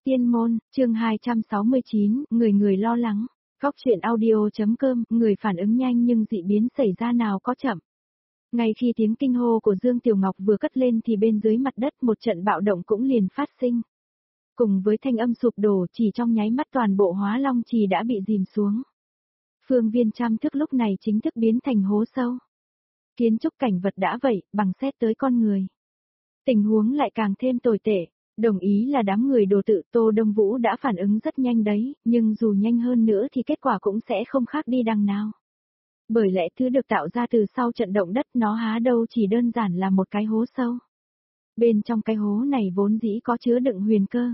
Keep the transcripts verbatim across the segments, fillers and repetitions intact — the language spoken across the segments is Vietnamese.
Tiên môn, chương hai trăm sáu mươi chín, người người lo lắng. Góc truyện audio.com, người phản ứng nhanh nhưng dị biến xảy ra nào có chậm. Ngay khi tiếng kinh hô của Dương Tiểu Ngọc vừa cất lên thì bên dưới mặt đất một trận bạo động cũng liền phát sinh. Cùng với thanh âm sụp đổ chỉ trong nháy mắt toàn bộ Hóa Long Trì đã bị dìm xuống. Phương viên trăm thước lúc này chính thức biến thành hố sâu. Kiến trúc cảnh vật đã vậy, bằng xét tới con người. Tình huống lại càng thêm tồi tệ. Đồng ý là đám người đồ tự Tô Đông Vũ đã phản ứng rất nhanh đấy, nhưng dù nhanh hơn nữa thì kết quả cũng sẽ không khác đi đằng nào. Bởi lẽ thứ được tạo ra từ sau trận động đất nó há đâu chỉ đơn giản là một cái hố sâu. Bên trong cái hố này vốn dĩ có chứa đựng huyền cơ.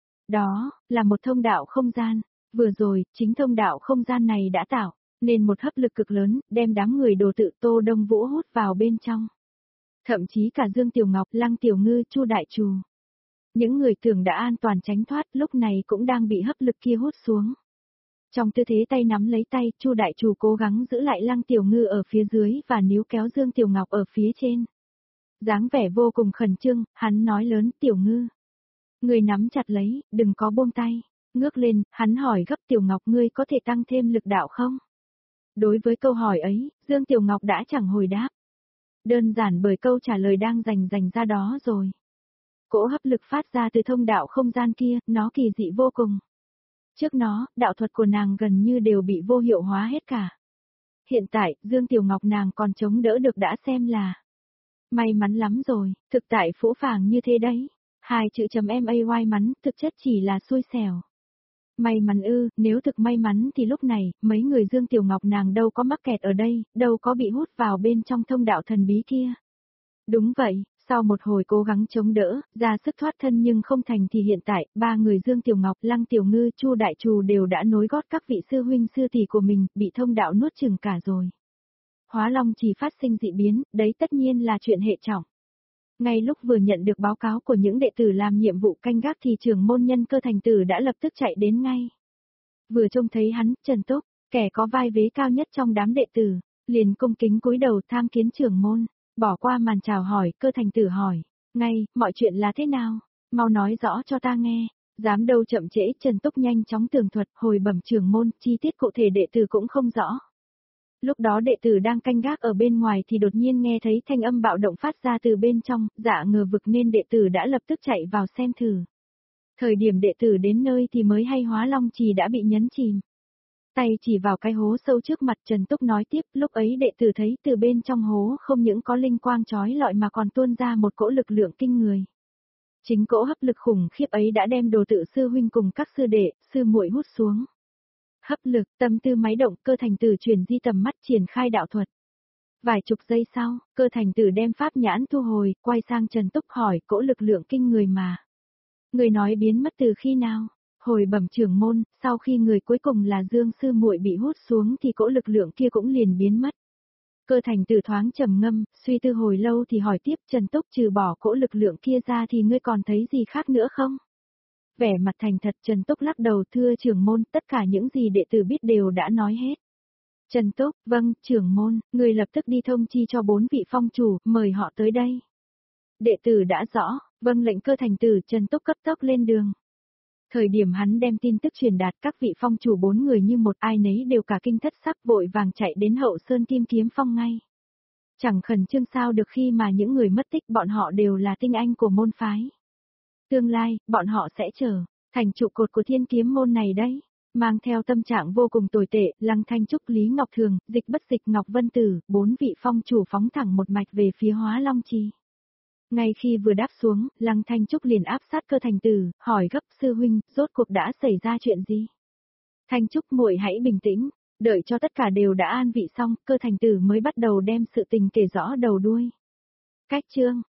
Đó, là một thông đạo không gian. Vừa rồi, chính thông đạo không gian này đã tạo nên một hấp lực cực lớn, đem đám người đồ tự Tô Đông Vũ hút vào bên trong. Thậm chí cả Dương Tiểu Ngọc, Lăng Tiểu Ngư, Chu Đại Trù. Những người tưởng đã an toàn tránh thoát lúc này cũng đang bị hấp lực kia hút xuống. Trong tư thế tay nắm lấy tay, Chu Đại Trù cố gắng giữ lại Lăng Tiểu Ngư ở phía dưới và níu kéo Dương Tiểu Ngọc ở phía trên. Dáng vẻ vô cùng khẩn trương, hắn nói lớn, Tiểu Ngư. Người nắm chặt lấy, đừng có buông tay. Ngước lên, hắn hỏi gấp, Tiểu Ngọc ngươi có thể tăng thêm lực đạo không? Đối với câu hỏi ấy, Dương Tiểu Ngọc đã chẳng hồi đáp. Đơn giản bởi câu trả lời đang dành dành ra đó rồi. Cỗ hấp lực phát ra từ thông đạo không gian kia, nó kỳ dị vô cùng. Trước nó, đạo thuật của nàng gần như đều bị vô hiệu hóa hết cả. Hiện tại, Dương Tiểu Ngọc nàng còn chống đỡ được đã xem là may mắn lắm rồi, thực tại phũ phàng như thế đấy. Hai chữ chấm may mắn, thực chất chỉ là xui xẻo. May mắn ư, nếu thực may mắn thì lúc này, mấy người Dương Tiểu Ngọc nàng đâu có mắc kẹt ở đây, đâu có bị hút vào bên trong thông đạo thần bí kia. Đúng vậy, sau một hồi cố gắng chống đỡ, ra sức thoát thân nhưng không thành thì hiện tại, ba người Dương Tiểu Ngọc, Lăng Tiểu Ngư, Chu Đại Trù đều đã nối gót các vị sư huynh sư tỷ của mình, bị thông đạo nuốt chửng cả rồi. Hóa Long chỉ phát sinh dị biến, đấy tất nhiên là chuyện hệ trọng. Ngay lúc vừa nhận được báo cáo của những đệ tử làm nhiệm vụ canh gác thì trưởng môn Nhân Cơ Thành Tử đã lập tức chạy đến ngay. Vừa trông thấy hắn, Trần Túc, kẻ có vai vế cao nhất trong đám đệ tử, liền cung kính cúi đầu tham kiến trưởng môn. Bỏ qua màn chào hỏi, Cơ Thành Tử hỏi, ngay, mọi chuyện là thế nào? Mau nói rõ cho ta nghe. Dám đâu chậm trễ, Trần Túc nhanh chóng tường thuật, hồi bẩm trưởng môn, chi tiết cụ thể đệ tử cũng không rõ. Lúc đó đệ tử đang canh gác ở bên ngoài thì đột nhiên nghe thấy thanh âm bạo động phát ra từ bên trong, dạ ngờ vực nên đệ tử đã lập tức chạy vào xem thử. Thời điểm đệ tử đến nơi thì mới hay Hóa Long Trì đã bị nhấn chìm. Tay chỉ vào cái hố sâu trước mặt, Trần Túc nói tiếp, lúc ấy đệ tử thấy từ bên trong hố không những có linh quang chói lọi mà còn tuôn ra một cỗ lực lượng kinh người. Chính cỗ hấp lực khủng khiếp ấy đã đem đồ tự sư huynh cùng các sư đệ, sư muội hút xuống. Hấp lực, tâm tư máy động, Cơ Thành Tử chuyển di tầm mắt triển khai đạo thuật. Vài chục giây sau, Cơ Thành Tử đem pháp nhãn thu hồi, quay sang Trần Túc hỏi, cỗ lực lượng kinh người mà. Người nói biến mất từ khi nào? Hồi bẩm trưởng môn, sau khi người cuối cùng là Dương sư muội bị hút xuống thì cỗ lực lượng kia cũng liền biến mất. Cơ Thành Tử thoáng trầm ngâm, suy tư hồi lâu thì hỏi tiếp, Trần Túc, trừ bỏ cỗ lực lượng kia ra thì ngươi còn thấy gì khác nữa không? Vẻ mặt thành thật, Trần Túc lắc đầu, thưa trưởng môn, tất cả những gì đệ tử biết đều đã nói hết. Trần Túc, vâng, trưởng môn, người lập tức đi thông chi cho bốn vị phong chủ, mời họ tới đây. Đệ tử đã rõ, vâng lệnh Cơ Thành Tử, Trần Túc cấp tốc lên đường. Thời điểm hắn đem tin tức truyền đạt, các vị phong chủ bốn người như một ai nấy đều cả kinh thất sắc, vội vàng chạy đến Hậu Sơn Kim Kiếm Phong ngay. Chẳng khẩn trương sao được khi mà những người mất tích bọn họ đều là tinh anh của môn phái. Tương lai, bọn họ sẽ trở thành trụ cột của thiên kiếm môn này đấy. Mang theo tâm trạng vô cùng tồi tệ, Lăng Thanh Trúc, Lý Ngọc Thường, Dịch Bất Dịch, Ngọc Vân Tử, bốn vị phong chủ phóng thẳng một mạch về phía Hóa Long Trì. Ngay khi vừa đáp xuống, Lăng Thanh Trúc liền áp sát Cơ Thành Tử, hỏi gấp, sư huynh, rốt cuộc đã xảy ra chuyện gì? Thanh Trúc muội hãy bình tĩnh, đợi cho tất cả đều đã an vị xong, Cơ Thành Tử mới bắt đầu đem sự tình kể rõ đầu đuôi. Cách chương,